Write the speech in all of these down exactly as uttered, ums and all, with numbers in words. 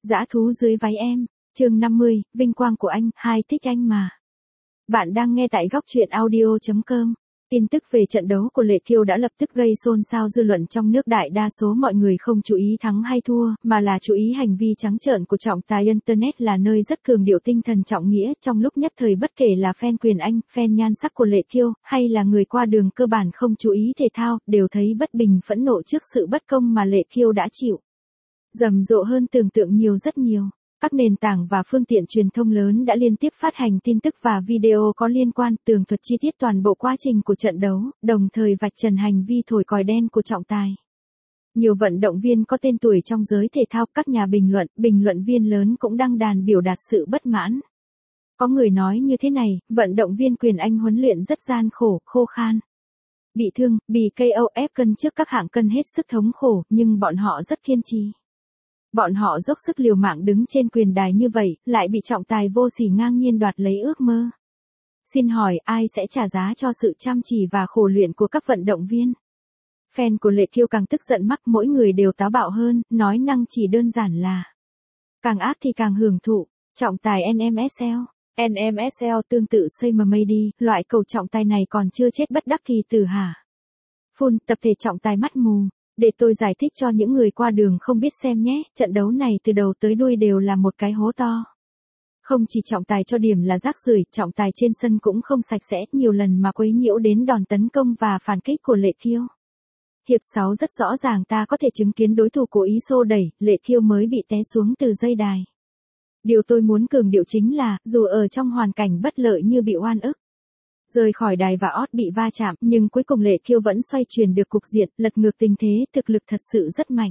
Dã thú dưới váy em, chương năm mươi, vinh quang của anh, hai thích anh mà. Bạn đang nghe tại góc truyện audio chấm com. Tin tức về trận đấu của Lệ Kiều đã lập tức gây xôn xao dư luận trong nước. Đại đa số mọi người không chú ý thắng hay thua, mà là chú ý hành vi trắng trợn của trọng tài. Internet là nơi rất cường điệu tinh thần trọng nghĩa, trong lúc nhất thời bất kể là fan quyền Anh, fan nhan sắc của Lệ Kiều, hay là người qua đường cơ bản không chú ý thể thao, đều thấy bất bình phẫn nộ trước sự bất công mà Lệ Kiều đã chịu. Rầm rộ hơn tưởng tượng nhiều rất nhiều. Các nền tảng và phương tiện truyền thông lớn đã liên tiếp phát hành tin tức và video có liên quan, tường thuật chi tiết toàn bộ quá trình của trận đấu, đồng thời vạch trần hành vi thổi còi đen của trọng tài. Nhiều vận động viên có tên tuổi trong giới thể thao, các nhà bình luận, bình luận viên lớn cũng đăng đàn biểu đạt sự bất mãn. Có người nói như thế này, vận động viên quyền Anh huấn luyện rất gian khổ, khô khan. Bị thương, bị ca o ép cân trước các hạng cân hết sức thống khổ, nhưng bọn họ rất kiên trì. Bọn họ dốc sức liều mạng đứng trên quyền đài như vậy, lại bị trọng tài vô sỉ ngang nhiên đoạt lấy ước mơ. Xin hỏi ai sẽ trả giá cho sự chăm chỉ và khổ luyện của các vận động viên? Fan của Lệ Kiều càng tức giận mắc, mỗi người đều táo bạo hơn, nói năng chỉ đơn giản là càng ác thì càng hưởng thụ. Trọng tài en em ét lờ. en em ét lờ tương tự Say Mady, loại cầu trọng tài này còn chưa chết bất đắc kỳ tử hả? Phun, tập thể trọng tài mắt mù. Để tôi giải thích cho những người qua đường không biết xem nhé, trận đấu này từ đầu tới đuôi đều là một cái hố to. Không chỉ trọng tài cho điểm là rác rưởi, trọng tài trên sân cũng không sạch sẽ, nhiều lần mà quấy nhiễu đến đòn tấn công và phản kích của Lệ Kiều. Hiệp sáu rất rõ ràng ta có thể chứng kiến đối thủ cố ý xô đẩy, Lệ Kiều mới bị té xuống từ dây đài. Điều tôi muốn cường điệu chính là, dù ở trong hoàn cảnh bất lợi như bị oan ức, rời khỏi đài và ót bị va chạm, nhưng cuối cùng Lệ Kiều vẫn xoay chuyển được cục diện, lật ngược tình thế, thực lực thật sự rất mạnh.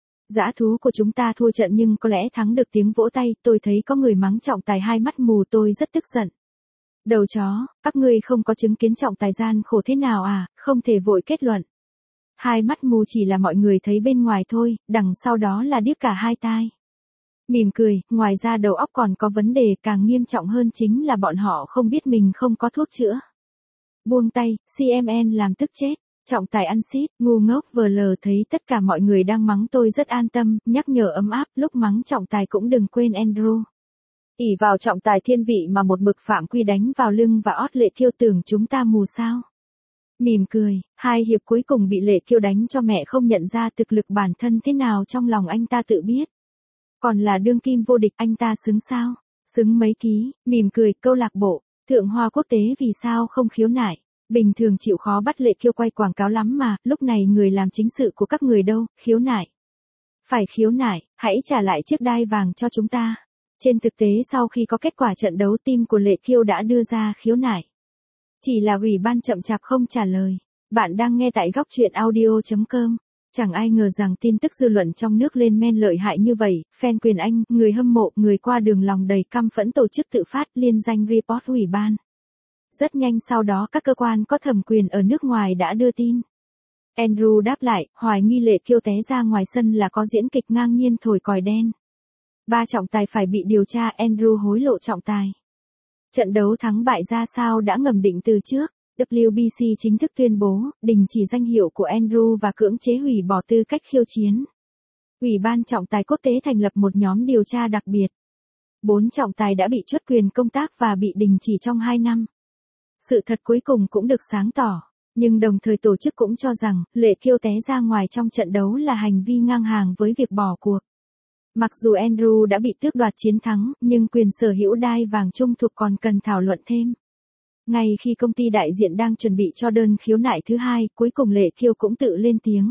Dã thú của chúng ta thua trận nhưng có lẽ thắng được tiếng vỗ tay, tôi thấy có người mắng trọng tài hai mắt mù, tôi rất tức giận. Đầu chó, các ngươi không có chứng kiến trọng tài gian khổ thế nào à, không thể vội kết luận. Hai mắt mù chỉ là mọi người thấy bên ngoài thôi, đằng sau đó là điếc cả hai tai. Mỉm cười, ngoài ra đầu óc còn có vấn đề, càng nghiêm trọng hơn chính là bọn họ không biết mình không có thuốc chữa. Buông tay, xê em en làm tức chết. Trọng tài ăn xít, ngu ngốc vờ lờ thấy tất cả mọi người đang mắng tôi rất an tâm, nhắc nhở ấm áp, lúc mắng trọng tài cũng đừng quên Andrew. ỷ vào trọng tài thiên vị mà một mực phạm quy đánh vào lưng và ót Lệ Kiều, tưởng chúng ta mù sao. Mỉm cười, hai hiệp cuối cùng bị Lệ Kiều đánh cho mẹ không nhận ra thực lực bản thân thế nào, trong lòng anh ta tự biết. Còn là đương kim vô địch, anh ta xứng sao? Xứng mấy ký? Mỉm cười, câu lạc bộ Thượng Hoa Quốc tế vì sao không khiếu nại? Bình thường chịu khó bắt Lệ Kiều quay quảng cáo lắm mà, lúc này người làm chính sự của các người đâu, khiếu nại. Phải khiếu nại, hãy trả lại chiếc đai vàng cho chúng ta. Trên thực tế sau khi có kết quả trận đấu, team của Lệ Kiều đã đưa ra khiếu nại. Chỉ là ủy ban chậm chạp không trả lời. Bạn đang nghe tại góc truyện audio chấm com. Chẳng ai ngờ rằng tin tức dư luận trong nước lên men lợi hại như vậy, fan quyền Anh, người hâm mộ, người qua đường lòng đầy căm phẫn tổ chức tự phát liên danh report ủy ban. Rất nhanh sau đó các cơ quan có thẩm quyền ở nước ngoài đã đưa tin. Andrew đáp lại, hoài nghi Lệ Kiều té ra ngoài sân là có diễn kịch ngang nhiên thổi còi đen. Ba trọng tài phải bị điều tra, Andrew hối lộ trọng tài. Trận đấu thắng bại ra sao đã ngầm định từ trước. vê kép bê xê chính thức tuyên bố, đình chỉ danh hiệu của Andrew và cưỡng chế hủy bỏ tư cách khiêu chiến. Ủy ban trọng tài quốc tế thành lập một nhóm điều tra đặc biệt. Bốn trọng tài đã bị truất quyền công tác và bị đình chỉ trong hai năm. Sự thật cuối cùng cũng được sáng tỏ, nhưng đồng thời tổ chức cũng cho rằng, Lệ Kiều té ra ngoài trong trận đấu là hành vi ngang hàng với việc bỏ cuộc. Mặc dù Andrew đã bị tước đoạt chiến thắng, nhưng quyền sở hữu đai vàng chung thuộc còn cần thảo luận thêm. Ngay khi công ty đại diện đang chuẩn bị cho đơn khiếu nại thứ hai, cuối cùng Lệ Kiều cũng tự lên tiếng.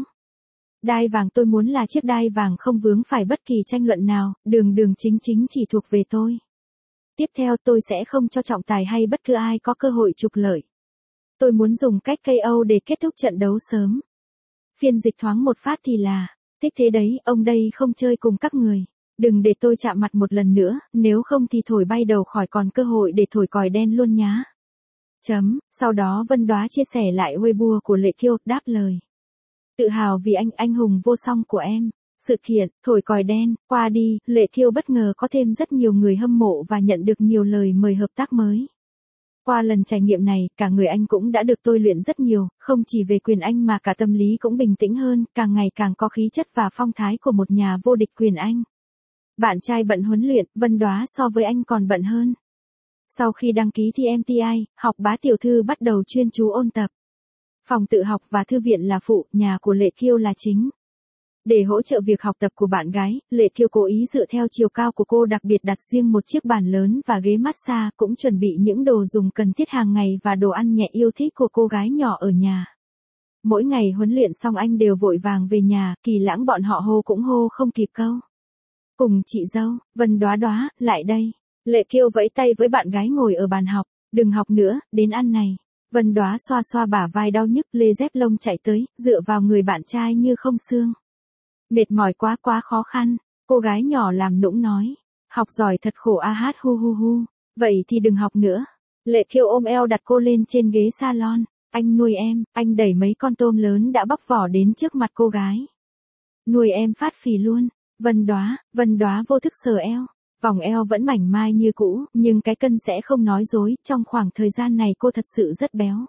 Đai vàng tôi muốn là chiếc đai vàng không vướng phải bất kỳ tranh luận nào, đường đường chính chính chỉ thuộc về tôi. Tiếp theo tôi sẽ không cho trọng tài hay bất cứ ai có cơ hội trục lợi. Tôi muốn dùng cách ca o để kết thúc trận đấu sớm. Phiên dịch thoáng một phát thì là, thích thế đấy, ông đây không chơi cùng các người. Đừng để tôi chạm mặt một lần nữa, nếu không thì thổi bay đầu khỏi còn cơ hội để thổi còi đen luôn nhá. Chấm, sau đó Vân Đoá chia sẻ lại Weibo của Lệ Kiều, đáp lời. Tự hào vì anh, anh hùng vô song của em. Sự kiện, thổi còi đen, qua đi, Lệ Kiều bất ngờ có thêm rất nhiều người hâm mộ và nhận được nhiều lời mời hợp tác mới. Qua lần trải nghiệm này, cả người anh cũng đã được tôi luyện rất nhiều, không chỉ về quyền Anh mà cả tâm lý cũng bình tĩnh hơn, càng ngày càng có khí chất và phong thái của một nhà vô địch quyền Anh. Bạn trai bận huấn luyện, Vân Đoá so với anh còn bận hơn. Sau khi đăng ký thi em tê i, Học Bá tiểu thư bắt đầu chuyên chú ôn tập. Phòng tự học và thư viện là phụ, nhà của Lệ Kiêu là chính. Để hỗ trợ việc học tập của bạn gái, Lệ Kiêu cố ý dựa theo chiều cao của cô, đặc biệt đặt riêng một chiếc bàn lớn và ghế massage, cũng chuẩn bị những đồ dùng cần thiết hàng ngày và đồ ăn nhẹ yêu thích của cô gái nhỏ ở nhà. Mỗi ngày huấn luyện xong anh đều vội vàng về nhà, Kỳ Lãng bọn họ hô cũng hô không kịp câu. Cùng chị dâu, Vân Đoá Đoá, lại đây. Lệ Kiêu vẫy tay với bạn gái ngồi ở bàn học, đừng học nữa, đến ăn này. Vân Đoá xoa xoa bả vai đau nhức, lê dép lông chạy tới, dựa vào người bạn trai như không xương. Mệt mỏi quá quá khó khăn, cô gái nhỏ làm nũng nói. Học giỏi thật khổ a hát hu hu hu, vậy thì đừng học nữa. Lệ Kiêu ôm eo đặt cô lên trên ghế salon. Anh nuôi em, anh đẩy mấy con tôm lớn đã bóc vỏ đến trước mặt cô gái. Nuôi em phát phì luôn. Vân Đoá, Vân Đoá vô thức sờ eo. Vòng eo vẫn mảnh mai như cũ, nhưng cái cân sẽ không nói dối, trong khoảng thời gian này cô thật sự rất béo.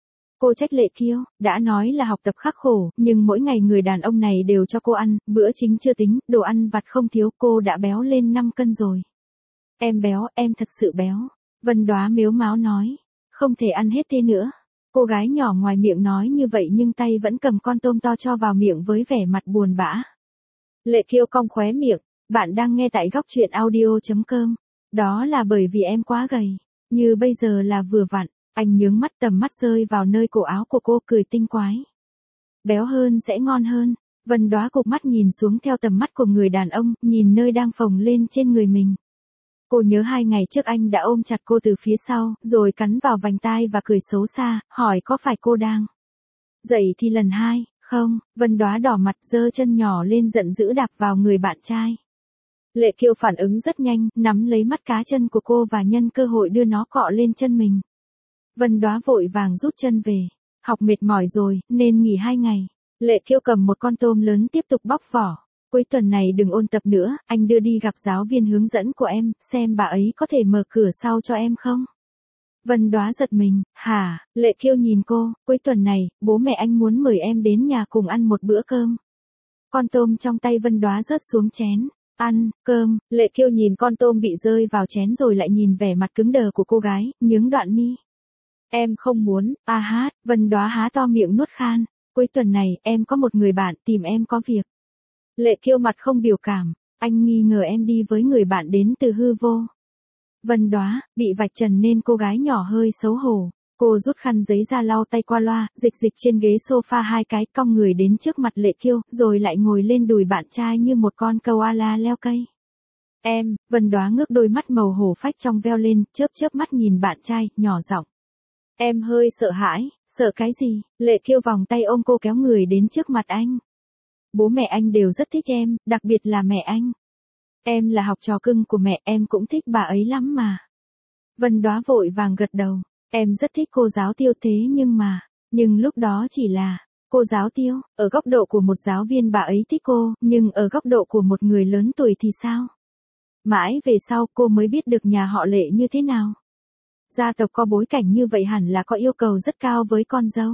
Cô trách Lệ Kiêu, đã nói là học tập khắc khổ, nhưng mỗi ngày người đàn ông này đều cho cô ăn, bữa chính chưa tính, đồ ăn vặt không thiếu, cô đã béo lên năm cân rồi. Em béo, em thật sự béo. Vân Đoá mếu máo nói, không thể ăn hết thế nữa. Cô gái nhỏ ngoài miệng nói như vậy nhưng tay vẫn cầm con tôm to cho vào miệng với vẻ mặt buồn bã. Lệ Kiêu cong khóe miệng, bạn đang nghe tại góc truyện audio chấm com. Đó là bởi vì em quá gầy, như bây giờ là vừa vặn. Anh nhướng mắt, tầm mắt rơi vào nơi cổ áo của cô, cười tinh quái. Béo hơn sẽ ngon hơn. Vân Đoá cụp mắt nhìn xuống theo tầm mắt của người đàn ông, nhìn nơi đang phồng lên trên người mình. Cô nhớ hai ngày trước anh đã ôm chặt cô từ phía sau, rồi cắn vào vành tai và cười xấu xa, hỏi có phải cô đang dậy thì lần hai, không? Vân Đoá đỏ mặt, giơ chân nhỏ lên giận dữ đạp vào người bạn trai. Lệ Kiêu phản ứng rất nhanh, nắm lấy mắt cá chân của cô và nhân cơ hội đưa nó cọ lên chân mình. Vân Đoá vội vàng rút chân về. Học mệt mỏi rồi, nên nghỉ hai ngày. Lệ Kiêu cầm một con tôm lớn tiếp tục bóc vỏ. Cuối tuần này đừng ôn tập nữa, anh đưa đi gặp giáo viên hướng dẫn của em, xem bà ấy có thể mở cửa sau cho em không? Vân Đoá giật mình, hả? Lệ Kiêu nhìn cô, cuối tuần này, bố mẹ anh muốn mời em đến nhà cùng ăn một bữa cơm. Con tôm trong tay Vân Đoá rớt xuống chén. Ăn, cơm, Lệ Kiêu nhìn con tôm bị rơi vào chén rồi lại nhìn vẻ mặt cứng đờ của cô gái, nhướng đoạn mi. Em không muốn, a hát, Vân Đoá há to miệng nuốt khan. Cuối tuần này, em có một người bạn tìm em có việc. Lệ Kiêu mặt không biểu cảm, anh nghi ngờ em đi với người bạn đến từ hư vô. Vân Đoá, bị vạch trần nên cô gái nhỏ hơi xấu hổ. Cô rút khăn giấy ra lau tay qua loa, dịch dịch trên ghế sofa hai cái, cong người đến trước mặt Lệ Kiêu, rồi lại ngồi lên đùi bạn trai như một con koala leo cây. Em, Vân Đoá ngước đôi mắt màu hổ phách trong veo lên, chớp chớp mắt nhìn bạn trai, nhỏ giọng. Em hơi sợ hãi, sợ cái gì? Lệ Kiêu vòng tay ôm cô kéo người đến trước mặt anh. Bố mẹ anh đều rất thích em, đặc biệt là mẹ anh. Em là học trò cưng của mẹ, em cũng thích bà ấy lắm mà. Vân Đoá vội vàng gật đầu. Em rất thích cô giáo Tiêu thế nhưng mà, nhưng lúc đó chỉ là, cô giáo Tiêu, ở góc độ của một giáo viên bà ấy thích cô, nhưng ở góc độ của một người lớn tuổi thì sao? Mãi về sau cô mới biết được nhà họ Lệ như thế nào. Gia tộc có bối cảnh như vậy hẳn là có yêu cầu rất cao với con dâu.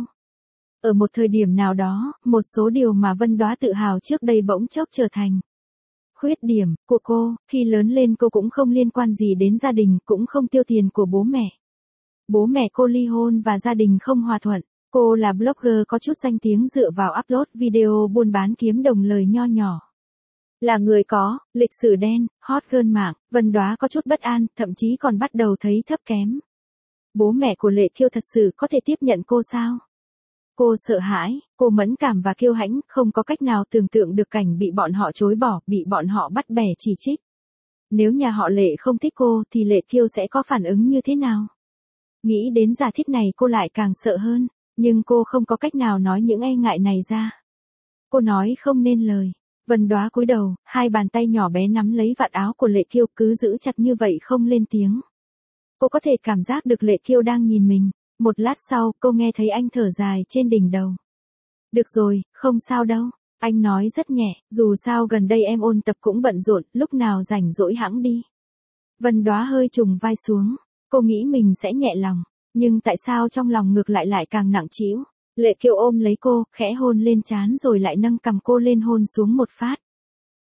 Ở một thời điểm nào đó, một số điều mà Vân Đoá tự hào trước đây bỗng chốc trở thành khuyết điểm của cô. Khi lớn lên cô cũng không liên quan gì đến gia đình, cũng không tiêu tiền của bố mẹ. Bố mẹ cô ly hôn và gia đình không hòa thuận. Cô là blogger có chút danh tiếng dựa vào upload video buôn bán kiếm đồng lời nho nhỏ. Là người có lịch sử đen, hot girl mạng, Vân Đoá có chút bất an, thậm chí còn bắt đầu thấy thấp kém. Bố mẹ của Lệ Kiêu thật sự có thể tiếp nhận cô sao? Cô sợ hãi, cô mẫn cảm và kiêu hãnh, không có cách nào tưởng tượng được cảnh bị bọn họ chối bỏ, bị bọn họ bắt bẻ chỉ trích. Nếu nhà họ Lệ không thích cô thì Lệ Kiêu sẽ có phản ứng như thế nào? Nghĩ đến giả thiết này cô lại càng sợ hơn, nhưng cô không có cách nào nói những e ngại này ra. Cô nói không nên lời. Vân Đoá cúi đầu, hai bàn tay nhỏ bé nắm lấy vạt áo của Lệ Kiêu, cứ giữ chặt như vậy không lên tiếng. Cô có thể cảm giác được Lệ Kiêu đang nhìn mình. Một lát sau, cô nghe thấy anh thở dài trên đỉnh đầu. Được rồi, không sao đâu. Anh nói rất nhẹ, dù sao gần đây em ôn tập cũng bận rộn, lúc nào rảnh rỗi hẵng đi. Vân Đoá hơi trùng vai xuống. Cô nghĩ mình sẽ nhẹ lòng, nhưng tại sao trong lòng ngược lại lại càng nặng trĩu? Lệ Kiêu ôm lấy cô, khẽ hôn lên trán rồi lại nâng cằm cô lên hôn xuống một phát.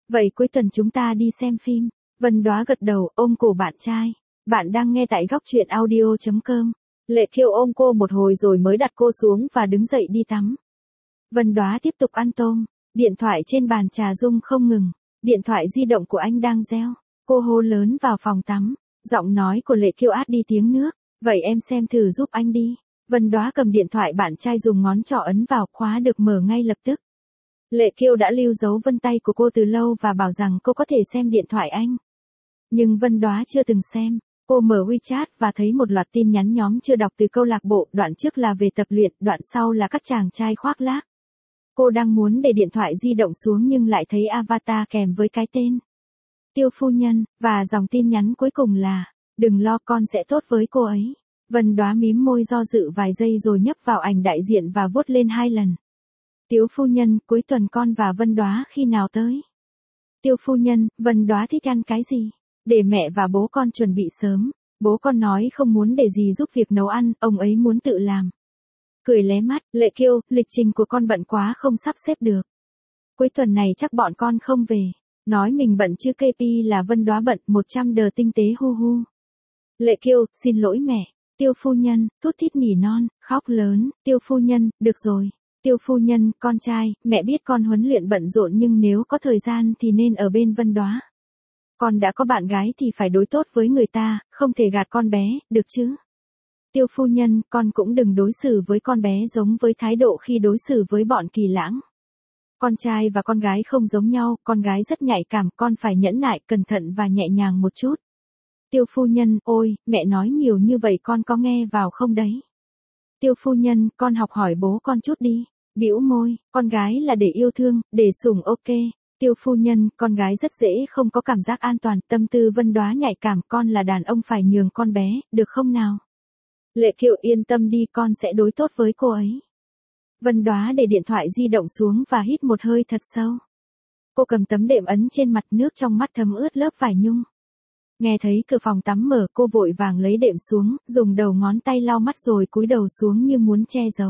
Vậy cuối tuần chúng ta đi xem phim. Vân Đóa gật đầu, ôm cổ bạn trai. Bạn đang nghe tại góc truyện audio chấm com. Lệ Kiều ôm cô một hồi rồi mới đặt cô xuống và đứng dậy đi tắm. Vân Đóa tiếp tục ăn tôm. Điện thoại trên bàn trà rung không ngừng. Điện thoại di động của anh đang reo. Cô hô lớn vào phòng tắm. Giọng nói của Lệ Kiều át đi tiếng nước. Vậy em xem thử giúp anh đi. Vân Đóa cầm điện thoại bạn trai dùng ngón trỏ ấn vào, khóa được mở ngay lập tức. Lệ Kiều đã lưu dấu vân tay của cô từ lâu và bảo rằng cô có thể xem điện thoại anh. Nhưng Vân Đóa chưa từng xem. Cô mở WeChat và thấy một loạt tin nhắn nhóm chưa đọc từ câu lạc bộ, đoạn trước là về tập luyện, đoạn sau là các chàng trai khoác lác. Cô đang muốn để điện thoại di động xuống nhưng lại thấy avatar kèm với cái tên Tiêu phu nhân, và dòng tin nhắn cuối cùng là, đừng lo con sẽ tốt với cô ấy. Vân Đóa mím môi do dự vài giây rồi nhấp vào ảnh đại diện và vuốt lên hai lần. Tiếu phu nhân, cuối tuần con và Vân Đóa khi nào tới? Tiêu phu nhân, Vân Đóa thích ăn cái gì? Để mẹ và bố con chuẩn bị sớm. Bố con nói không muốn để gì giúp việc nấu ăn, ông ấy muốn tự làm. Cười lé mắt, Lệ Kiều, lịch trình của con bận quá không sắp xếp được. Cuối tuần này chắc bọn con không về. Nói mình bận chứ ca pê là Vân Đóa bận, một trăm đờ tinh tế hu hu. Lệ Kiều, xin lỗi mẹ. Tiêu phu nhân, thút thít nỉ non, khóc lớn. Tiêu phu nhân, được rồi. Tiêu phu nhân, con trai, mẹ biết con huấn luyện bận rộn nhưng nếu có thời gian thì nên ở bên Vân Đóa. Con đã có bạn gái thì phải đối tốt với người ta, không thể gạt con bé, được chứ? Tiêu phu nhân, con cũng đừng đối xử với con bé giống với thái độ khi đối xử với bọn Kỳ Lãng. Con trai và con gái không giống nhau, con gái rất nhạy cảm, con phải nhẫn nại, cẩn thận và nhẹ nhàng một chút. Tiêu phu nhân, ôi, mẹ nói nhiều như vậy con có nghe vào không đấy? Tiêu phu nhân, con học hỏi bố con chút đi. Bĩu môi, con gái là để yêu thương, để sủng, ok. Tiêu phu nhân, con gái rất dễ không có cảm giác an toàn, tâm tư Vân Đóa nhạy cảm, con là đàn ông phải nhường con bé, được không nào? Lệ Kiều yên tâm đi, con sẽ đối tốt với cô ấy. Vân Đóa để điện thoại di động xuống và hít một hơi thật sâu. Cô cầm tấm đệm ấn trên mặt, nước trong mắt thấm ướt lớp vải nhung. Nghe thấy cửa phòng tắm mở, cô vội vàng lấy đệm xuống, dùng đầu ngón tay lau mắt rồi cúi đầu xuống như muốn che giấu.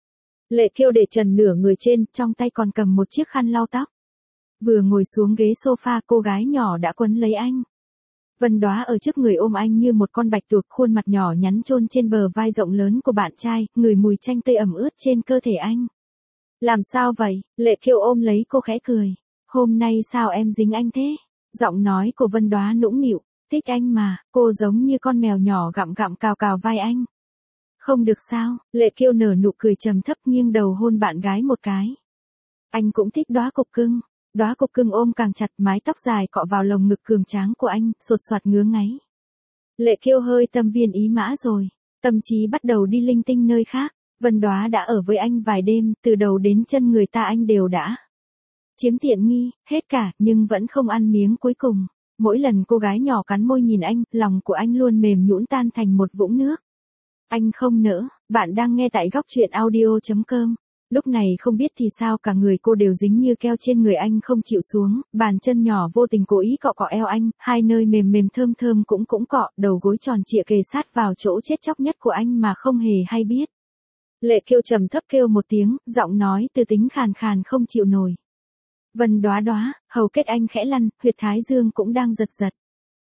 Lệ Kiều để trần nửa người trên, trong tay còn cầm một chiếc khăn lau tóc. Vừa ngồi xuống ghế sofa, cô gái nhỏ đã quấn lấy anh. Vân Đóa ở trước người ôm anh như một con bạch tuộc, khuôn mặt nhỏ nhắn chôn trên bờ vai rộng lớn của bạn trai, ngửi mùi chanh tươi ẩm ướt trên cơ thể anh. Làm sao vậy? Lệ Kiều ôm lấy cô khẽ cười. Hôm nay sao em dính anh thế? Giọng nói của Vân Đóa nũng nịu. Thích anh mà, cô giống như con mèo nhỏ gặm gặm cào cào vai anh. Không được sao? Lệ Kiều nở nụ cười trầm thấp, nghiêng đầu hôn bạn gái một cái. Anh cũng thích Đóa cục cưng. Đóa cục cưng ôm càng chặt, mái tóc dài cọ vào lồng ngực cường tráng của anh, sột soạt ngứa ngáy. Lệ Kiều hơi tâm viên ý mã rồi, tâm trí bắt đầu đi linh tinh nơi khác. Vân Đóa đã ở với anh vài đêm, từ đầu đến chân người ta anh đều đã chiếm tiện nghi, hết cả, nhưng vẫn không ăn miếng cuối cùng. Mỗi lần cô gái nhỏ cắn môi nhìn anh, lòng của anh luôn mềm nhũn tan thành một vũng nước. Anh không nỡ. Bạn đang nghe tại góc truyện audio chấm com. Lúc này không biết thì sao cả người cô đều dính như keo trên người anh không chịu xuống, bàn chân nhỏ vô tình cố ý cọ cọ eo anh, hai nơi mềm mềm thơm thơm cũng cũng cọ, đầu gối tròn trịa kề sát vào chỗ chết chóc nhất của anh mà không hề hay biết. Lệ Kiều trầm thấp kêu một tiếng, giọng nói từ tính khàn khàn không chịu nổi. Vân Đóa Đóa, hầu kết anh khẽ lăn, huyệt thái dương cũng đang giật giật.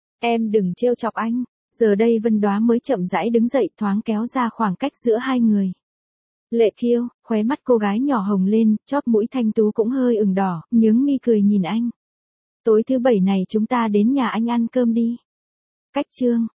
Em đừng trêu chọc anh. Giờ đây Vân Đóa mới chậm rãi đứng dậy, thoáng kéo ra khoảng cách giữa hai người. Lệ Kiều, khóe mắt cô gái nhỏ hồng lên, chóp mũi thanh tú cũng hơi ửng đỏ, nhướng mi cười nhìn anh. Tối thứ bảy này chúng ta đến nhà anh ăn cơm đi. Cách chương.